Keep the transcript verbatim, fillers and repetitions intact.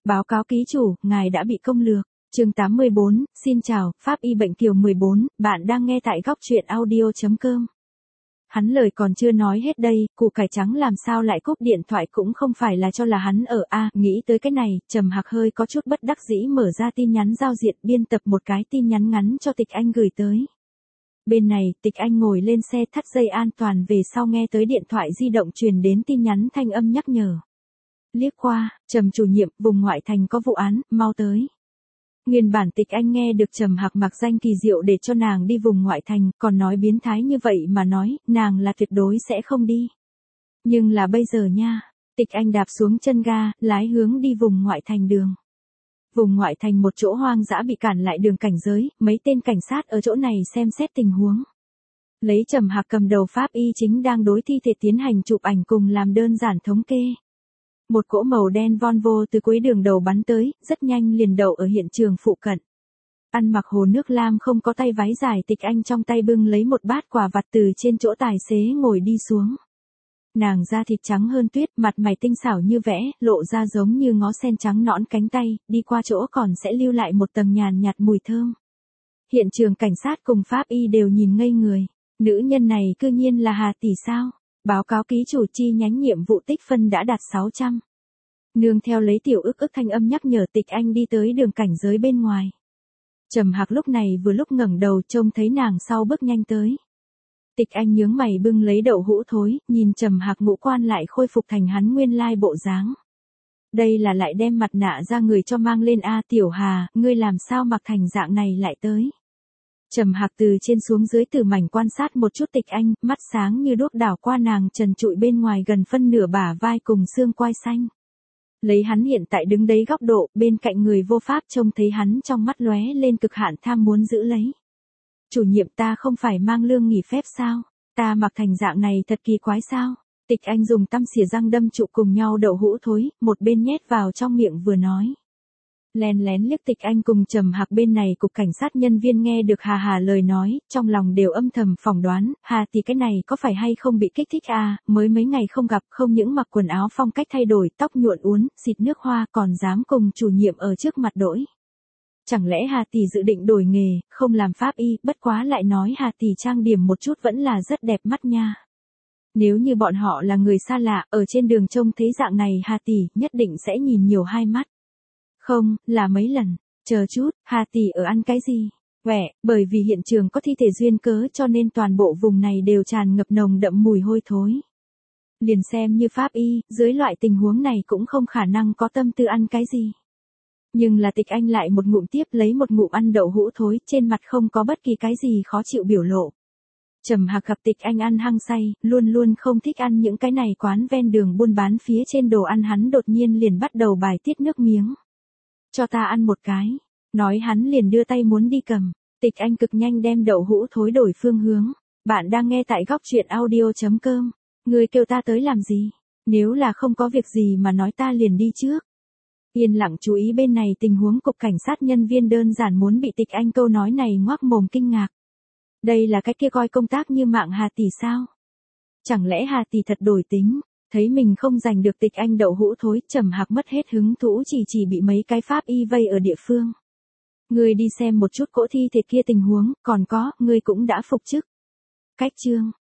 Báo cáo ký chủ, ngài đã bị công lược. Chương tám mươi bốn, xin chào, Pháp y bệnh kiều mười bốn, bạn đang nghe tại góc truyện audio.com. Hắn lời còn chưa nói hết đây, củ cải trắng làm sao lại cúp điện thoại cũng không phải là cho là hắn ở a, nghĩ tới cái này, Trầm Hạc hơi có chút bất đắc dĩ mở ra tin nhắn giao diện biên tập một cái tin nhắn ngắn cho Tịch Anh gửi tới. Bên này, Tịch Anh ngồi lên xe thắt dây an toàn về sau nghe tới điện thoại di động truyền đến tin nhắn thanh âm nhắc nhở. Liếc qua, Trầm chủ nhiệm, vùng ngoại thành có vụ án, mau tới. Nguyên bản Tịch Anh nghe được Trầm Hạc mặc danh kỳ diệu để cho nàng đi vùng ngoại thành, còn nói biến thái như vậy mà nói, nàng là tuyệt đối sẽ không đi. Nhưng là bây giờ nha, Tịch Anh đạp xuống chân ga, lái hướng đi vùng ngoại thành đường. Vùng ngoại thành một chỗ hoang dã bị cản lại đường cảnh giới, mấy tên cảnh sát ở chỗ này xem xét tình huống. Lấy Trầm Hạc cầm đầu Pháp y chính đang đối thi thể tiến hành chụp ảnh cùng làm đơn giản thống kê. Một cỗ màu đen Volvo từ cuối đường đầu bắn tới, rất nhanh liền đậu ở hiện trường phụ cận. Ăn mặc hồ nước lam không có tay váy dài, Tịch Anh trong tay bưng lấy một bát quà vặt từ trên chỗ tài xế ngồi đi xuống. Nàng da thịt trắng hơn tuyết, mặt mày tinh xảo như vẽ, lộ ra giống như ngó sen trắng nõn cánh tay, đi qua chỗ còn sẽ lưu lại một tầng nhàn nhạt mùi thơm. Hiện trường cảnh sát cùng Pháp y đều nhìn ngây người, nữ nhân này cư nhiên là Hà tỷ sao? Báo cáo ký chủ chi nhánh nhiệm vụ tích phân đã đạt sáu trăm. Nương theo lấy tiểu ức ức thanh âm nhắc nhở Tịch Anh đi tới đường cảnh giới bên ngoài. Trầm Hạc lúc này vừa lúc ngẩng đầu trông thấy nàng sau bước nhanh tới. Tịch Anh nhướng mày bưng lấy đậu hũ thối, nhìn Trầm Hạc ngũ quan lại khôi phục thành hắn nguyên lai bộ dáng. Đây là lại đem mặt nạ ra người cho mang lên a, Tiểu Hà, ngươi làm sao mặc thành dạng này lại tới. Trầm Hạc từ trên xuống dưới từ mảnh quan sát một chút Tịch Anh, mắt sáng như đuốc đảo qua nàng trần trụi bên ngoài gần phân nửa bả vai cùng xương quai xanh. Lấy hắn hiện tại đứng đấy góc độ, bên cạnh người vô pháp trông thấy hắn trong mắt lóe lên cực hạn tham muốn giữ lấy. Chủ nhiệm, ta không phải mang lương nghỉ phép sao? Ta mặc thành dạng này thật kỳ quái sao? Tịch Anh dùng tăm xỉa răng đâm trụ cùng nhau đậu hũ thối, một bên nhét vào trong miệng vừa nói. Lén lén liếc Tịch Anh cùng Trầm Hạc bên này cục cảnh sát nhân viên nghe được Hà Hà lời nói, trong lòng đều âm thầm phỏng đoán, Hà thì cái này có phải hay không bị kích thích à, mới mấy ngày không gặp, không những mặc quần áo phong cách thay đổi, tóc nhuộn uốn, xịt nước hoa còn dám cùng chủ nhiệm ở trước mặt đổi. Chẳng lẽ Hà tỷ dự định đổi nghề, không làm Pháp y, bất quá lại nói Hà tỷ trang điểm một chút vẫn là rất đẹp mắt nha. Nếu như bọn họ là người xa lạ, ở trên đường trông thấy dạng này Hà tỷ, nhất định sẽ nhìn nhiều hai mắt. Không, là mấy lần. Chờ chút, Hà tỷ ở ăn cái gì? Quẻ, bởi vì hiện trường có thi thể duyên cớ cho nên toàn bộ vùng này đều tràn ngập nồng đậm mùi hôi thối. Liền xem như Pháp y, dưới loại tình huống này cũng không khả năng có tâm tư ăn cái gì. Nhưng là Tịch Anh lại một ngụm tiếp lấy một ngụm ăn đậu hũ thối, trên mặt không có bất kỳ cái gì khó chịu biểu lộ. Trầm Hạc gặp Tịch Anh ăn hăng say, luôn luôn không thích ăn những cái này quán ven đường buôn bán phía trên đồ ăn, hắn đột nhiên liền bắt đầu bài tiết nước miếng. Cho ta ăn một cái. Nói hắn liền đưa tay muốn đi cầm. Tịch Anh cực nhanh đem đậu hũ thối đổi phương hướng. Bạn đang nghe tại góc truyện audio.com. Người kêu ta tới làm gì? Nếu là không có việc gì mà nói ta liền đi trước. Yên lặng chú ý bên này tình huống cục cảnh sát nhân viên đơn giản muốn bị Tịch Anh câu nói này ngoác mồm kinh ngạc. Đây là cái kia coi công tác như mạng Hà tỷ sao? Chẳng lẽ Hà tỷ thật đổi tính? Thấy mình không giành được Tịch Anh đậu hũ thối, Trầm Hạc mất hết hứng thú chỉ chỉ bị mấy cái Pháp y vây ở địa phương. Ngươi đi xem một chút cỗ thi thể kia tình huống, còn có, ngươi cũng đã phục chức. Cách chương,